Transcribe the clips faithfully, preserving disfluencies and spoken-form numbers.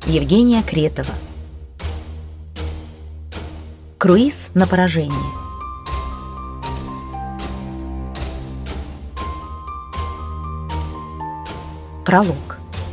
Евгения Кретова. Круиз на поражение. Пролог.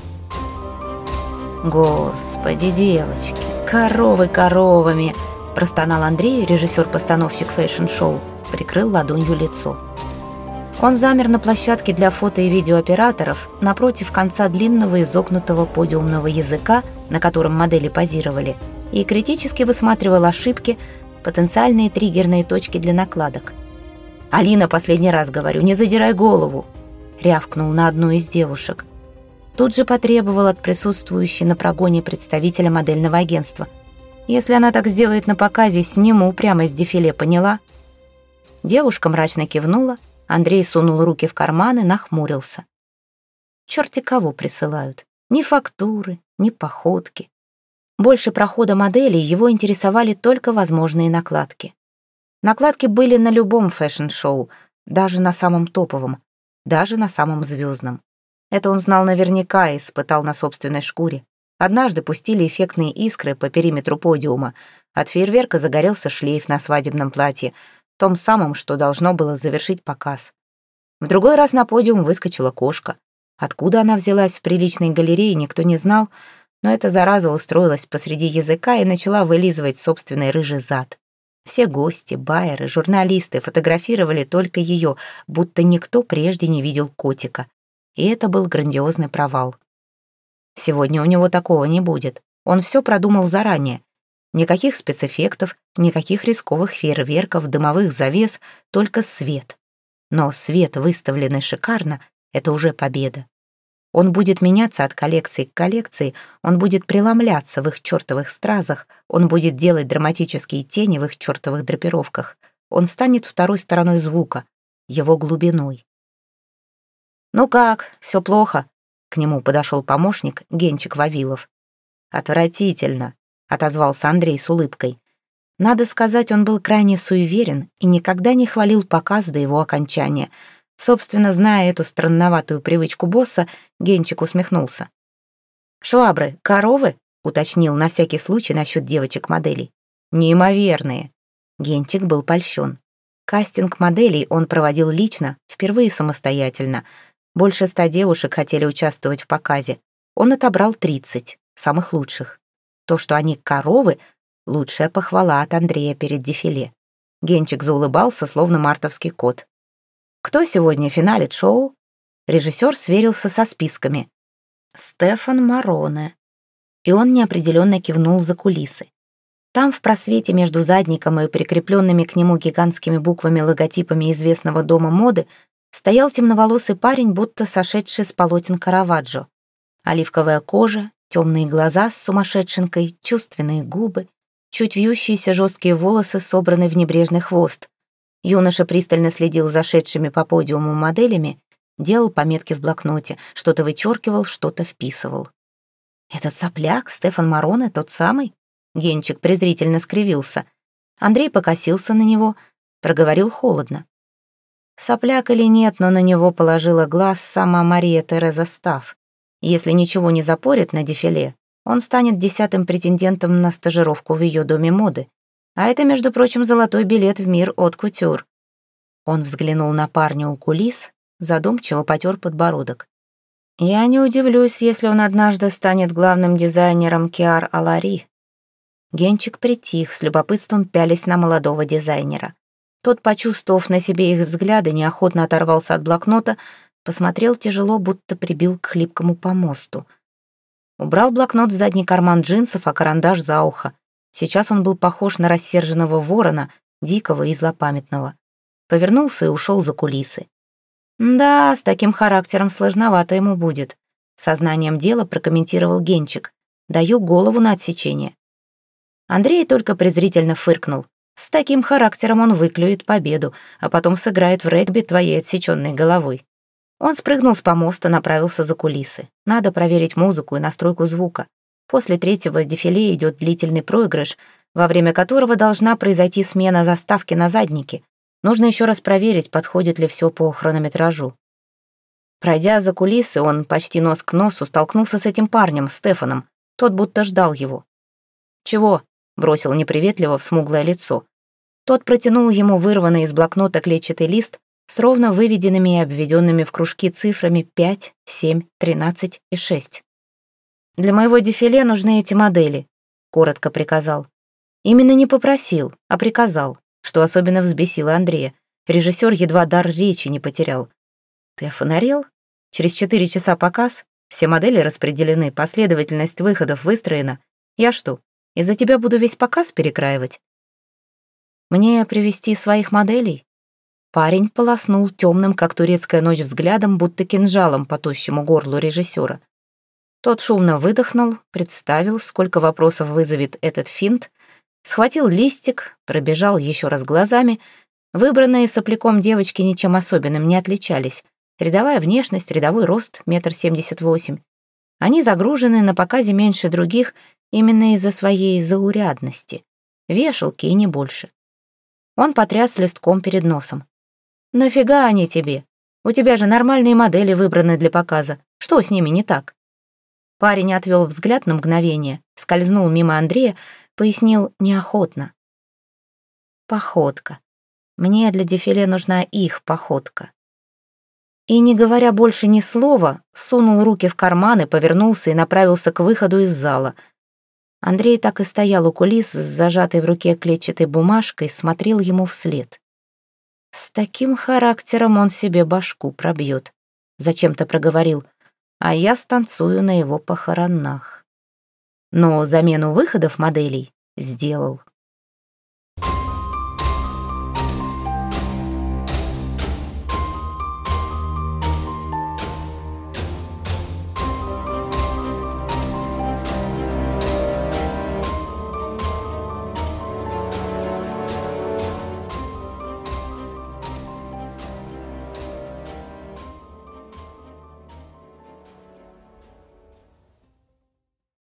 «Господи, девочки, коровы коровами!» – простонал Андрей, режиссер-постановщик фэшн-шоу, прикрыл ладонью лицо. Он замер на площадке для фото- и видеооператоров напротив конца длинного изогнутого подиумного языка, на котором модели позировали, и критически высматривал ошибки, потенциальные триггерные точки для накладок. «Алина, последний раз говорю, не задирай голову!» — рявкнул на одну из девушек. Тут же потребовал от присутствующей на прогоне представителя модельного агентства. «Если она так сделает на показе, сниму прямо с дефиле, поняла?» Девушка мрачно кивнула, Андрей сунул руки в карманы, нахмурился. Черти кого присылают. Ни фактуры, ни походки. Больше прохода моделей его интересовали только возможные накладки. Накладки были на любом фэшн-шоу, даже на самом топовом, даже на самом звездном. Это он знал наверняка и испытал на собственной шкуре. Однажды пустили эффектные искры по периметру подиума. От фейерверка загорелся шлейф на свадебном платье, том самом, что должно было завершить показ. В другой раз на подиум выскочила кошка. Откуда она взялась в приличной галерее, никто не знал, но эта зараза устроилась посреди языка и начала вылизывать собственный рыжий зад. Все гости, байеры, журналисты фотографировали только ее, будто никто прежде не видел котика. И это был грандиозный провал. Сегодня у него такого не будет. Он все продумал заранее. Никаких спецэффектов, никаких рисковых фейерверков, дымовых завес, только свет. Но свет, выставленный шикарно, это уже победа. Он будет меняться от коллекции к коллекции, он будет преломляться в их чертовых стразах, он будет делать драматические тени в их чертовых драпировках. Он станет второй стороной звука, его глубиной. «Ну как, все плохо?» — к нему подошел помощник Генчик Вавилов. «Отвратительно», — отозвался Андрей с улыбкой. Надо сказать, он был крайне суеверен и никогда не хвалил показ до его окончания. Собственно, зная эту странноватую привычку босса, Генчик усмехнулся. «Швабры, коровы?» — уточнил на всякий случай насчет девочек-моделей. «Неимоверные». Генчик был польщен. Кастинг моделей он проводил лично, впервые самостоятельно. Больше ста девушек хотели участвовать в показе. Он отобрал тридцать, самых лучших. То, что они коровы, лучшая похвала от Андрея перед дефиле. Генчик заулыбался, словно мартовский кот. «Кто сегодня финалит шоу?» Режиссер сверился со списками. «Стефан Мароне». И он неопределенно кивнул за кулисы. Там, в просвете между задником и прикрепленными к нему гигантскими буквами логотипами известного дома моды, стоял темноволосый парень, будто сошедший с полотен Караваджо. Оливковая кожа, темные глаза с сумасшедшенкой, чувственные губы, чуть вьющиеся жесткие волосы, собранные в небрежный хвост. Юноша пристально следил за шедшими по подиуму моделями, делал пометки в блокноте, что-то вычеркивал, что-то вписывал. «Этот сопляк, Стефан Мароне, тот самый?» Генчик презрительно скривился. Андрей покосился на него, проговорил холодно. Сопляк или нет, но на него положила глаз сама Мария Тереза Стафф. Если ничего не запорит на дефиле, он станет десятым претендентом на стажировку в ее доме моды. А это, между прочим, золотой билет в мир от кутюр. Он взглянул на парня у кулис, задумчиво потер подбородок. «Я не удивлюсь, если он однажды станет главным дизайнером Киар Алари». Генчик притих, с любопытством пялясь на молодого дизайнера. Тот, почувствовав на себе их взгляды, неохотно оторвался от блокнота, посмотрел тяжело, будто прибил к хлипкому помосту. Убрал блокнот в задний карман джинсов, а карандаш за ухо. Сейчас он был похож на рассерженного ворона, дикого и злопамятного. Повернулся и ушел за кулисы. «Да, с таким характером сложновато ему будет», — сознанием дела прокомментировал Генчик. «Даю голову на отсечение». Андрей только презрительно фыркнул. С таким характером он выклюет победу, а потом сыграет в регби твоей отсеченной головой. Он спрыгнул с помоста, направился за кулисы. Надо проверить музыку и настройку звука. После третьего дефиле идет длительный проигрыш, во время которого должна произойти смена заставки на заднике. Нужно еще раз проверить, подходит ли все по хронометражу. Пройдя за кулисы, он почти нос к носу столкнулся с этим парнем, Стефаном. Тот будто ждал его. «Чего?» — бросил неприветливо в смуглое лицо. Тот протянул ему вырванный из блокнота клетчатый лист с ровно выведенными и обведенными в кружки цифрами пять, семь, тринадцать и шесть. «Для моего дефиле нужны эти модели», — коротко приказал. Именно не попросил, а приказал, что особенно взбесило Андрея. Режиссер едва дар речи не потерял. «Ты офонарел? Через четыре часа показ, все модели распределены, последовательность выходов выстроена. Я что, из-за тебя буду весь показ перекраивать?» «Мне привезти своих моделей?» Парень полоснул темным, как турецкая ночь, взглядом, будто кинжалом по тощему горлу режиссера. Тот шумно выдохнул, представил, сколько вопросов вызовет этот финт, схватил листик, пробежал еще раз глазами. Выбранные сопляком девочки ничем особенным не отличались. Рядовая внешность, рядовой рост, метр семьдесят восемь. Они загружены на показе меньше других именно из-за своей заурядности. Вешалки и не больше. Он потряс листком перед носом. «Нафига они тебе? У тебя же нормальные модели выбраны для показа. Что с ними не так?» Парень отвел взгляд на мгновение, скользнул мимо Андрея, пояснил неохотно. «Походка. Мне для дефиле нужна их походка». И, не говоря больше ни слова, сунул руки в карманы, повернулся и направился к выходу из зала. Андрей так и стоял у кулис с зажатой в руке клетчатой бумажкой, смотрел ему вслед. «С таким характером он себе башку пробьет», — зачем-то проговорил, «а я станцую на его похоронах». Но замену выходов моделей сделал.